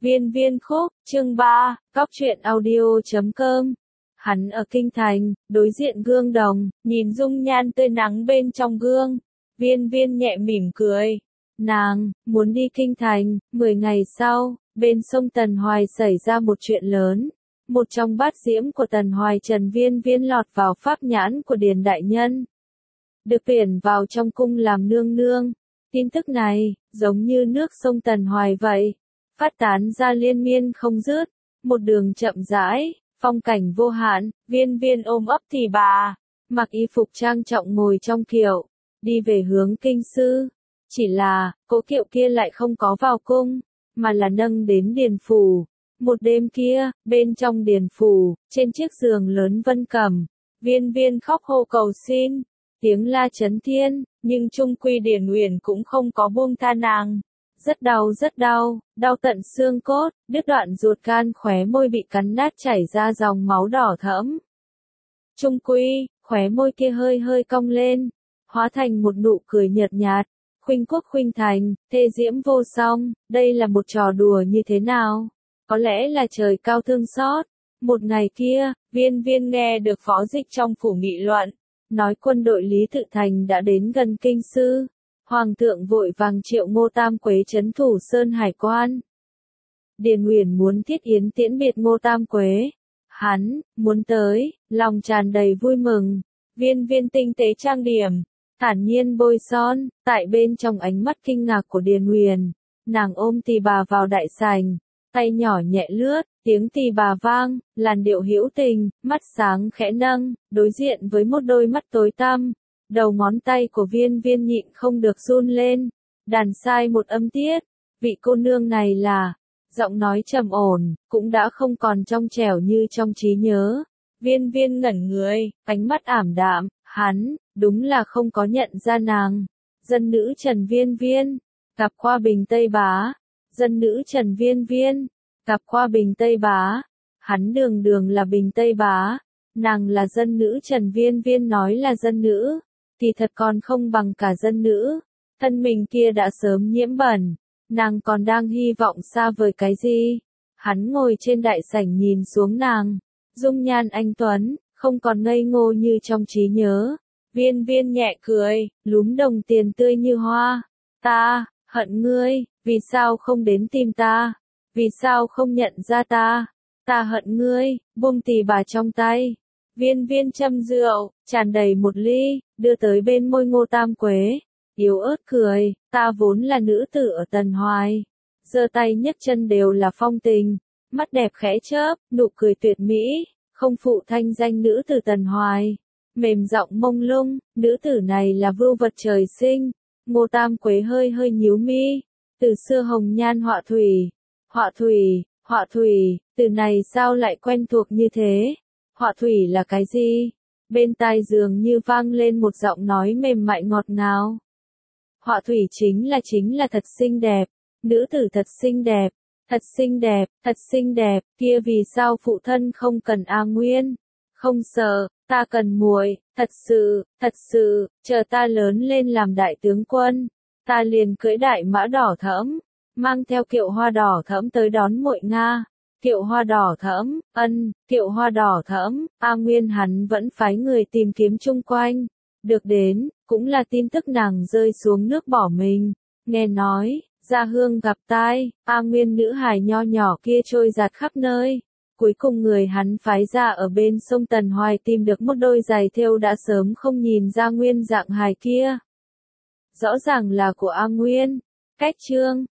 Viên viên khúc, chương 3, Cóc truyện audio.com. Hắn ở kinh thành, đối diện gương đồng, nhìn dung nhan tươi nắng bên trong gương. Viên viên nhẹ mỉm cười. Nàng, muốn đi kinh thành. 10 ngày sau, bên sông Tần Hoài xảy ra một chuyện lớn. Một trong bát diễm của Tần Hoài Trần Viên viên lọt vào pháp nhãn của Điền Đại Nhân. Được tuyển vào trong cung làm nương nương. Tin tức này, giống như nước sông Tần Hoài vậy. Phát tán ra liên miên không dứt, một đường chậm rãi, phong cảnh vô hạn, viên viên ôm ấp thì bà, mặc y phục trang trọng ngồi trong kiệu, đi về hướng kinh sư. Chỉ là, cỗ kiệu kia lại không có vào cung, mà là nâng đến điền phủ. Một đêm kia, bên trong điền phủ, trên chiếc giường lớn vân cầm, viên viên khóc hô cầu xin, tiếng la chấn thiên, nhưng chung quy Điền Uyển cũng không có buông tha nàng. Rất đau, đau tận xương cốt, đứt đoạn ruột gan, khóe môi bị cắn nát chảy ra dòng máu đỏ thẫm. Chung quy, khóe môi kia hơi hơi cong lên, hóa thành một nụ cười nhợt nhạt, khuynh quốc khuynh thành, thê diễm vô song, đây là một trò đùa như thế nào? Có lẽ là trời cao thương xót. Một ngày kia, viên viên nghe được phó dịch trong phủ nghị luận, nói quân đội Lý Tự Thành đã đến gần kinh sư. Hoàng thượng vội vàng triệu Ngô Tam Quế trấn thủ Sơn Hải quan. Điền Uyển muốn thiết yến tiễn biệt Ngô Tam Quế. Hắn, muốn tới, lòng tràn đầy vui mừng. Viên viên tinh tế trang điểm, thản nhiên bôi son, tại bên trong ánh mắt kinh ngạc của Điền Uyển, nàng ôm tỳ bà vào đại sảnh, tay nhỏ nhẹ lướt, tiếng tỳ bà vang, làn điệu hữu tình, mắt sáng khẽ nâng, đối diện với một đôi mắt tối tăm. Đầu ngón tay của viên viên nhịn không được run lên, đàn sai một âm tiết, vị cô nương này là, giọng nói trầm ổn, cũng đã không còn trong trẻo như trong trí nhớ. Viên viên ngẩn người, ánh mắt ảm đạm, hắn, đúng là không có nhận ra nàng. Dân nữ Trần Viên viên, gặp qua Bình Tây Bá. Dân nữ Trần Viên viên, gặp qua Bình Tây Bá. Hắn đường đường là Bình Tây Bá, nàng là dân nữ Trần Viên viên nói là dân nữ. Thì thật còn không bằng cả dân nữ, thân mình kia đã sớm nhiễm bẩn, nàng còn đang hy vọng xa vời cái gì? Hắn ngồi trên đại sảnh nhìn xuống nàng, dung nhan anh tuấn, không còn ngây ngô như trong trí nhớ. Viên viên nhẹ cười, lúm đồng tiền tươi như hoa. Ta, hận ngươi, vì sao không đến tìm ta? Vì sao không nhận ra ta? Ta hận ngươi, buông tỳ bà trong tay. Viên viên châm rượu, tràn đầy một ly, đưa tới bên môi Ngô Tam Quế, yếu ớt cười, ta vốn là nữ tử ở Tần Hoài, giơ tay nhấc chân đều là phong tình, mắt đẹp khẽ chớp, nụ cười tuyệt mỹ, không phụ thanh danh nữ tử Tần Hoài, mềm giọng mông lung, nữ tử này là vưu vật trời sinh. Ngô Tam Quế hơi hơi nhíu mi, từ xưa hồng nhan họa thủy, từ này sao lại quen thuộc như thế? Họa thủy là cái gì? Bên tai dường như vang lên một giọng nói mềm mại ngọt ngào. Họa thủy chính là thật xinh đẹp, nữ tử thật xinh đẹp, kia vì sao phụ thân không cần A Nguyên? Không sợ, ta cần muội, thật sự, chờ ta lớn lên làm đại tướng quân, ta liền cưỡi đại mã đỏ thẫm, mang theo kiệu hoa đỏ thẫm tới đón muội Nga. Kiệu hoa đỏ thẫm, A Nguyên hắn vẫn phái người tìm kiếm chung quanh. Được đến, cũng là tin tức nàng rơi xuống nước bỏ mình. Nghe nói, gia hương gặp tai, A Nguyên nữ hài nho nhỏ kia trôi giạt khắp nơi. Cuối cùng người hắn phái ra ở bên sông Tần Hoài tìm được một đôi giày thêu đã sớm không nhìn ra nguyên dạng hài kia. Rõ ràng là của A Nguyên. Cách chương